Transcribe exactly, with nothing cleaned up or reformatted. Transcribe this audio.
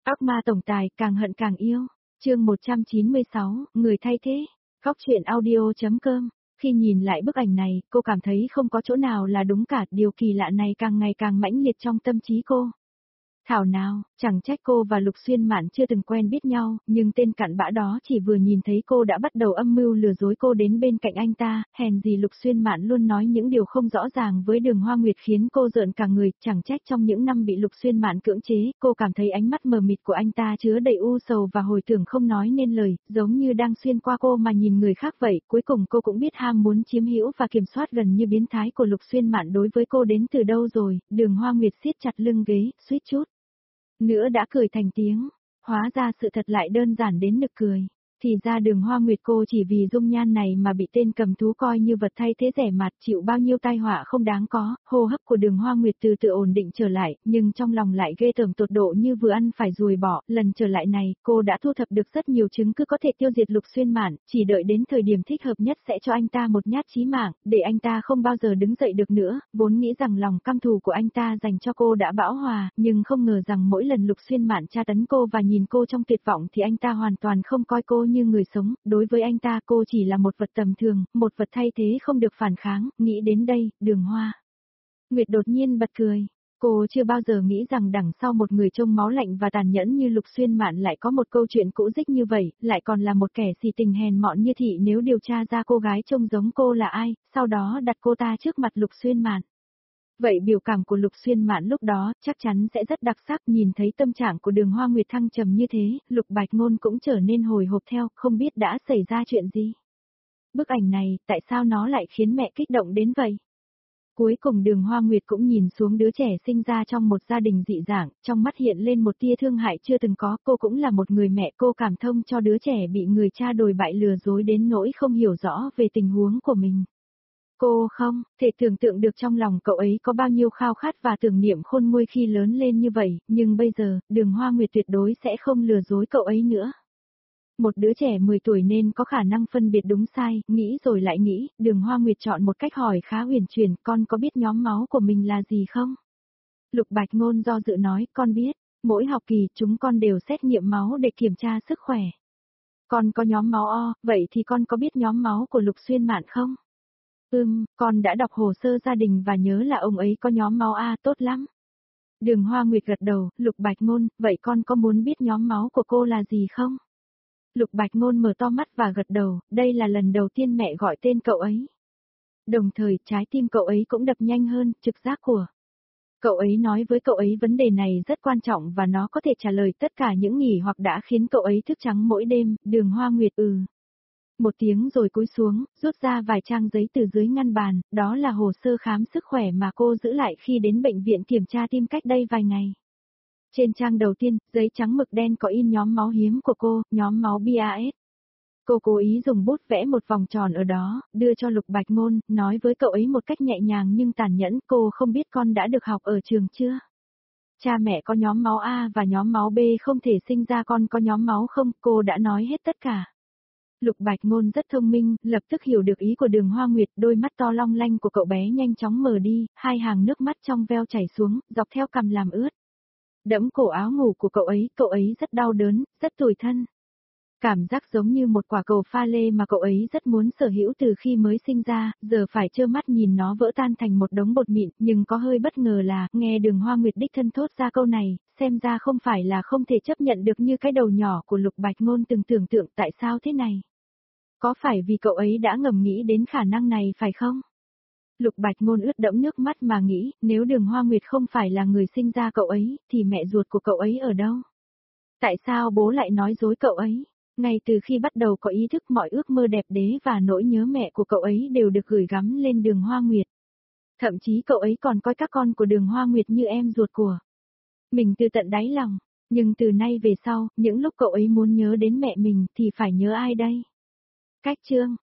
Ác ma tổng tài càng hận càng yêu. Chương một trăm chín mươi sáu, người thay thế. Góc truyện audio.com. Khi nhìn lại bức ảnh này, cô cảm thấy không có chỗ nào là đúng cả, điều kỳ lạ này càng ngày càng mãnh liệt trong tâm trí cô. Thảo nào, chẳng trách cô và Lục Xuyên Mạn chưa từng quen biết nhau, nhưng tên cặn bã đó chỉ vừa nhìn thấy cô đã bắt đầu âm mưu lừa dối cô đến bên cạnh anh ta, hèn gì Lục Xuyên Mạn luôn nói những điều không rõ ràng với Đường Hoa Nguyệt khiến cô rợn cả người, chẳng trách trong những năm bị Lục Xuyên Mạn cưỡng chế, cô cảm thấy ánh mắt mờ mịt của anh ta chứa đầy u sầu và hồi tưởng không nói nên lời, giống như đang xuyên qua cô mà nhìn người khác vậy, cuối cùng cô cũng biết ham muốn chiếm hữu và kiểm soát gần như biến thái của Lục Xuyên Mạn đối với cô đến từ đâu rồi. Đường Hoa Nguyệt siết chặt lưng ghế, suýt chút nữa đã cười thành tiếng, hóa ra sự thật lại đơn giản đến nực cười. Thì ra Đường Hoa Nguyệt cô chỉ vì dung nhan này mà bị tên cầm thú coi như vật thay thế rẻ mạt, chịu bao nhiêu tai họa không đáng có. Hô hấp của Đường Hoa Nguyệt từ từ ổn định trở lại, nhưng trong lòng lại ghê tởm tột độ như vừa ăn phải ruồi bọ. Lần trở lại này, cô đã thu thập được rất nhiều chứng cứ có thể tiêu diệt Lục Xuyên Mạn, chỉ đợi đến thời điểm thích hợp nhất sẽ cho anh ta một nhát chí mạng, để anh ta không bao giờ đứng dậy được nữa. Vốn nghĩ rằng lòng căm thù của anh ta dành cho cô đã bão hòa, nhưng không ngờ rằng mỗi lần Lục Xuyên Mạn tra tấn cô và nhìn cô trong tuyệt vọng thì anh ta hoàn toàn không coi cô như người sống, đối với anh ta cô chỉ là một vật tầm thường, một vật thay thế không được phản kháng. Nghĩ đến đây, Đường Hoa Nguyệt đột nhiên bật cười. Cô chưa bao giờ nghĩ rằng đằng sau một người trông máu lạnh và tàn nhẫn như Lục Xuyên Mạn lại có một câu chuyện cũ dích như vậy, lại còn là một kẻ xì tình hèn mọn như thị. Nếu điều tra ra cô gái trông giống cô là ai, sau đó đặt cô ta trước mặt Lục Xuyên Mạn, vậy biểu cảm của Lục Xuyên Mạn lúc đó chắc chắn sẽ rất đặc sắc. Nhìn thấy tâm trạng của Đường Hoa Nguyệt thăng trầm như thế, Lục Bạch Ngôn cũng trở nên hồi hộp theo, không biết đã xảy ra chuyện gì. Bức ảnh này, tại sao nó lại khiến mẹ kích động đến vậy? Cuối cùng Đường Hoa Nguyệt cũng nhìn xuống đứa trẻ sinh ra trong một gia đình dị dạng, trong mắt hiện lên một tia thương hại chưa từng có. Cô cũng là một người mẹ, cô cảm thông cho đứa trẻ bị người cha đồi bại lừa dối đến nỗi không hiểu rõ về tình huống của mình. Cô không thể tưởng tượng được trong lòng cậu ấy có bao nhiêu khao khát và tưởng niệm khôn nguôi khi lớn lên như vậy, nhưng bây giờ, Đường Hoa Nguyệt tuyệt đối sẽ không lừa dối cậu ấy nữa. Một đứa trẻ mười tuổi nên có khả năng phân biệt đúng sai, nghĩ rồi lại nghĩ, Đường Hoa Nguyệt chọn một cách hỏi khá huyền chuyển, con có biết nhóm máu của mình là gì không? Lục Bạch Ngôn do dự nói, con biết, mỗi học kỳ chúng con đều xét nghiệm máu để kiểm tra sức khỏe. Con có nhóm máu O, vậy thì con có biết nhóm máu của Lục Xuyên Mạn không? Ừm, con đã đọc hồ sơ gia đình và nhớ là ông ấy có nhóm máu A, tốt lắm. Đường Hoa Nguyệt gật đầu. Lục Bạch Ngôn, vậy con có muốn biết nhóm máu của cô là gì không? Lục Bạch Ngôn mở to mắt và gật đầu, đây là lần đầu tiên mẹ gọi tên cậu ấy. Đồng thời, trái tim cậu ấy cũng đập nhanh hơn, trực giác của cậu ấy nói với cậu ấy vấn đề này rất quan trọng và nó có thể trả lời tất cả những nghỉ hoặc đã khiến cậu ấy thức trắng mỗi đêm. Đường Hoa Nguyệt ừ. Một tiếng rồi cúi xuống, rút ra vài trang giấy từ dưới ngăn bàn, đó là hồ sơ khám sức khỏe mà cô giữ lại khi đến bệnh viện kiểm tra tim cách đây vài ngày. Trên trang đầu tiên, giấy trắng mực đen có in nhóm máu hiếm của cô, nhóm máu bê a ét. Cô cố ý dùng bút vẽ một vòng tròn ở đó, đưa cho Lục Bạch Ngôn, nói với cậu ấy một cách nhẹ nhàng nhưng tàn nhẫn, cô không biết con đã được học ở trường chưa? Cha mẹ có nhóm máu A và nhóm máu B không thể sinh ra con có nhóm máu không, cô đã nói hết tất cả. Lục Bạch Ngôn rất thông minh, lập tức hiểu được ý của Đường Hoa Nguyệt, đôi mắt to long lanh của cậu bé nhanh chóng mở đi, hai hàng nước mắt trong veo chảy xuống, dọc theo cằm làm ướt. Đẫm cổ áo ngủ của cậu ấy, cậu ấy rất đau đớn, rất tủi thân. Cảm giác giống như một quả cầu pha lê mà cậu ấy rất muốn sở hữu từ khi mới sinh ra, giờ phải trơ mắt nhìn nó vỡ tan thành một đống bột mịn, nhưng có hơi bất ngờ là, nghe Đường Hoa Nguyệt đích thân thốt ra câu này, xem ra không phải là không thể chấp nhận được như cái đầu nhỏ của Lục Bạch Ngôn từng tưởng tượng. Tại sao thế này? Có phải vì cậu ấy đã ngầm nghĩ đến khả năng này phải không? Lục Bạch Ngôn ướt đẫm nước mắt mà nghĩ, nếu Đường Hoa Nguyệt không phải là người sinh ra cậu ấy, thì mẹ ruột của cậu ấy ở đâu? Tại sao bố lại nói dối cậu ấy? Ngay từ khi bắt đầu có ý thức, mọi ước mơ đẹp đẽ và nỗi nhớ mẹ của cậu ấy đều được gửi gắm lên Đường Hoa Nguyệt. Thậm chí cậu ấy còn coi các con của Đường Hoa Nguyệt như em ruột của mình từ tận đáy lòng. Nhưng từ nay về sau, những lúc cậu ấy muốn nhớ đến mẹ mình thì phải nhớ ai đây? Cách chương